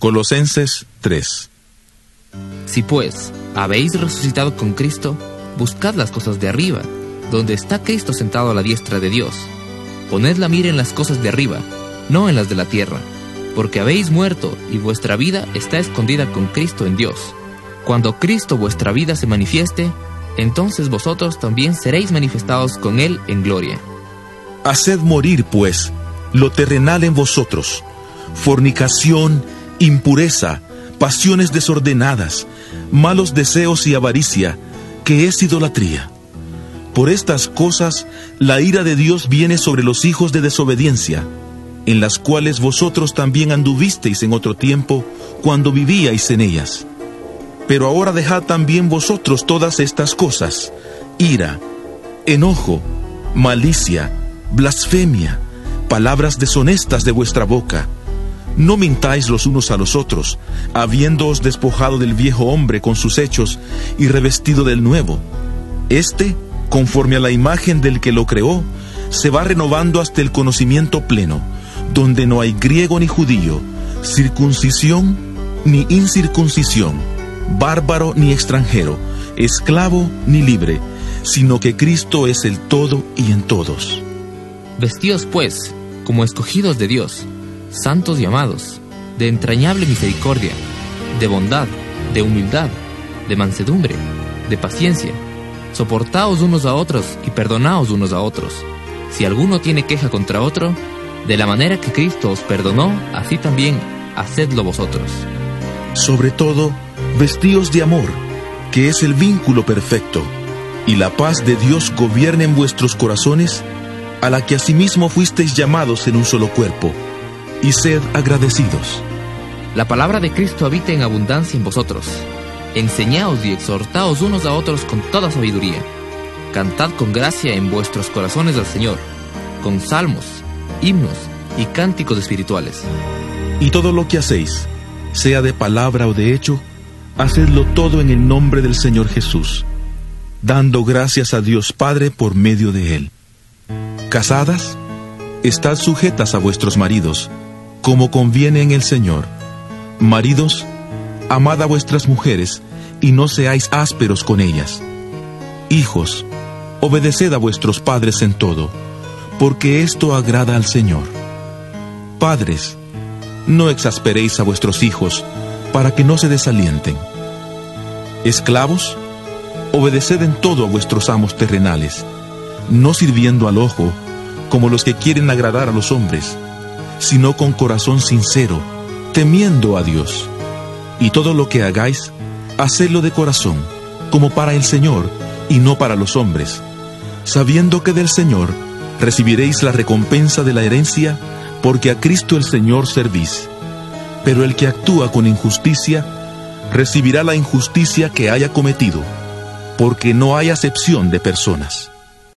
Colosenses 3. Si pues habéis resucitado con Cristo, buscad las cosas de arriba, donde está Cristo sentado a la diestra de Dios. Poned la mira en las cosas de arriba, no en las de la tierra, porque habéis muerto y vuestra vida está escondida con Cristo en Dios. Cuando Cristo vuestra vida se manifieste, entonces vosotros también seréis manifestados con Él en gloria. Haced morir, pues, lo terrenal en vosotros: fornicación, impureza, pasiones desordenadas, malos deseos y avaricia, que es idolatría. Por estas cosas la ira de Dios viene sobre los hijos de desobediencia, en las cuales vosotros también anduvisteis en otro tiempo, cuando vivíais en ellas. Pero ahora dejad también vosotros todas estas cosas: ira, enojo, malicia, blasfemia, palabras deshonestas de vuestra boca. No mintáis los unos a los otros, habiéndoos despojado del viejo hombre con sus hechos y revestido del nuevo. Este, conforme a la imagen del que lo creó, se va renovando hasta el conocimiento pleno, donde no hay griego ni judío, circuncisión ni incircuncisión, bárbaro ni extranjero, esclavo ni libre, sino que Cristo es el todo y en todos. Vestíos pues, como escogidos de Dios, santos y amados, de entrañable misericordia, de bondad, de humildad, de mansedumbre, de paciencia. Soportaos unos a otros y perdonaos unos a otros. Si alguno tiene queja contra otro, de la manera que Cristo os perdonó, así también hacedlo vosotros. Sobre todo, vestíos de amor, que es el vínculo perfecto, y la paz de Dios gobierne en vuestros corazones, a la que asimismo fuisteis llamados en un solo cuerpo, y sed agradecidos. La palabra de Cristo habita en abundancia en vosotros. Enseñaos y exhortaos unos a otros con toda sabiduría. Cantad con gracia en vuestros corazones al Señor, con salmos, himnos y cánticos espirituales. Y todo lo que hacéis, sea de palabra o de hecho, hacedlo todo en el nombre del Señor Jesús, dando gracias a Dios Padre por medio de Él. Casadas, estad sujetas a vuestros maridos, como conviene en el Señor. Maridos, amad a vuestras mujeres, y no seáis ásperos con ellas. Hijos, obedeced a vuestros padres en todo, porque esto agrada al Señor. Padres, no exasperéis a vuestros hijos, para que no se desalienten. Esclavos, obedeced en todo a vuestros amos terrenales, no sirviendo al ojo, como los que quieren agradar a los hombres, sino con corazón sincero, temiendo a Dios. Y todo lo que hagáis, hacedlo de corazón, como para el Señor, y no para los hombres, sabiendo que del Señor recibiréis la recompensa de la herencia, porque a Cristo el Señor servís. Pero el que actúa con injusticia, recibirá la injusticia que haya cometido, porque no hay acepción de personas.